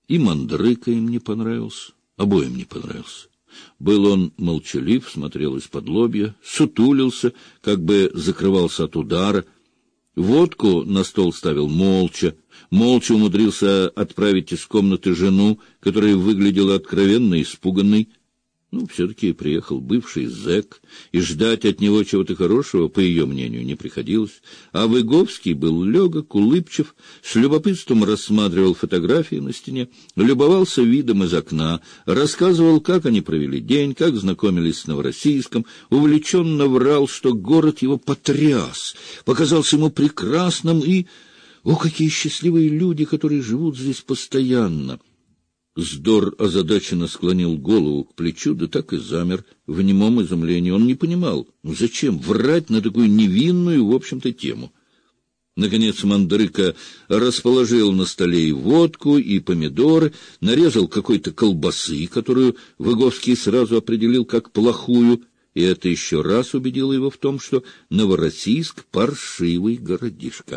И Мандрыка им не понравился, обоим не понравился. Был он молчалив, смотрел из-под-лобья, сутулился, как бы закрывался от удара. Водку на стол ставил молча, молча умудрился отправить из комнаты жену, которая выглядела откровенно испуганной. Ну, все-таки приехал бывший зэк, и ждать от него чего-то хорошего, по ее мнению, не приходилось. А Выговский был легок, улыбчив, с любопытством рассматривал фотографии на стене, любовался видом из окна, рассказывал, как они провели день, как знакомились с Новороссийском, увлеченно врал, что город его потряс, показался ему прекрасным, и, о, какие счастливые люди, которые живут здесь постоянно! Здор озадаченно склонил голову к плечу, да так и замер в немом изумлении. Он не понимал, зачем врать на такую невинную, в общем-то, тему. Наконец Мандрыка расположил на столе и водку, и помидоры, нарезал какой-то колбасы, которую Выговский сразу определил как плохую, и это еще раз убедило его в том, что Новороссийск — паршивый городишко.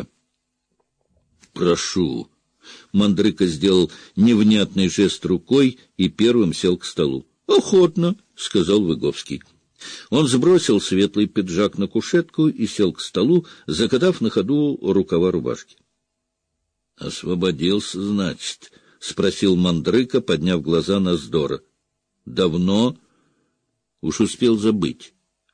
«Прошу». Мандрыка сделал невнятный жест рукой и первым сел к столу. — Охотно, — сказал Выговский. Он сбросил светлый пиджак на кушетку и сел к столу, закатав на ходу рукава рубашки. — Освободился, значит? — спросил Мандрыка, подняв глаза на Здора. — Давно? Уж успел забыть.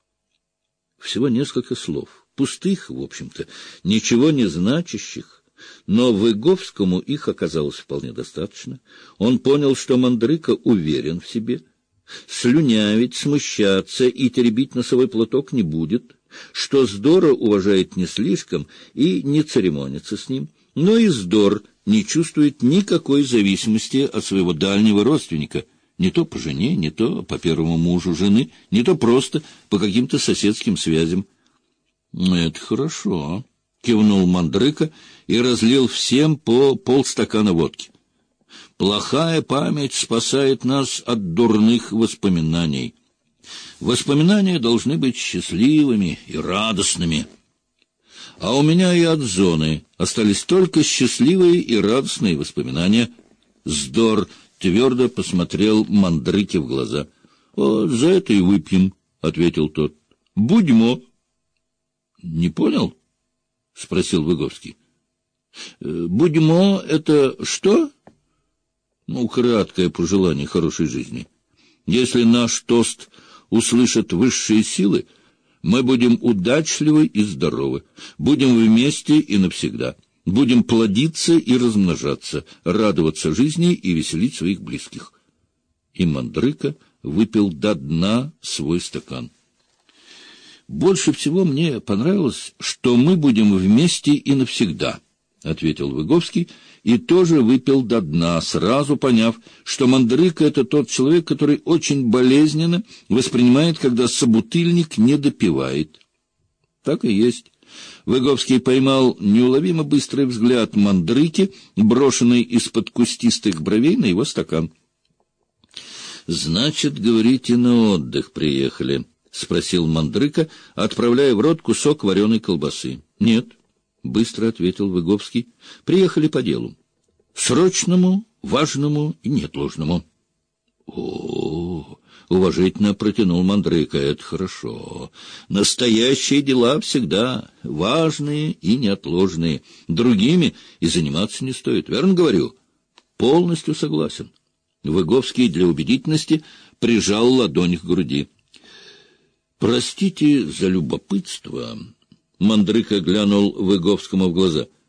Всего несколько слов, пустых, в общем-то, ничего не значащих. Но Выговскому их оказалось вполне достаточно. Он понял, что Мандрыка уверен в себе, слюнявить, смущаться и теребить носовой платок не будет, что Здора уважает не слишком и не церемонится с ним, но и Здор не чувствует никакой зависимости от своего дальнего родственника, не то по жене, не то по первому мужу жены, не то просто по каким-то соседским связям. — Это хорошо, — кивнул Мандрыка и разлил всем по полстакана водки. Плохая память спасает нас от дурных воспоминаний. Воспоминания должны быть счастливыми и радостными. А у меня и от зоны остались только счастливые и радостные воспоминания. Здор твердо посмотрел Мандрыке в глаза. — Вот за это и выпьем, — ответил тот. — Будьмо. — Не понял? — спросил Выговский. — Будьмо — это что? — Ну, краткое пожелание хорошей жизни. Если наш тост услышат высшие силы, мы будем удачливы и здоровы, будем вместе и навсегда, будем плодиться и размножаться, радоваться жизни и веселить своих близких. И Мандрыка выпил до дна свой стакан. Больше всего мне понравилось, что мы будем вместе и навсегда, — ответил Выговский, и тоже выпил до дна, сразу поняв, что Мандрыка — это тот человек, который очень болезненно воспринимает, когда собутыльник не допивает. Так и есть. Выговский поймал неуловимо быстрый взгляд Мандрыки, брошенный из-под кустистых бровей на его стакан. — Значит, говорите, на отдых приехали? — спросил Мандрыка, отправляя в рот кусок вареной колбасы. — Нет, — быстро ответил Выговский. — Приехали по делу. Срочному, важному и неотложному. — О, — уважительно протянул Мандрыка, — это хорошо. Настоящие дела всегда важные и неотложные. Другими и заниматься не стоит. Верно говорю? Полностью согласен. Выговский для убедительности прижал ладонь к груди. — Простите за любопытство. Мандрыка глянул Выговскому в глаза —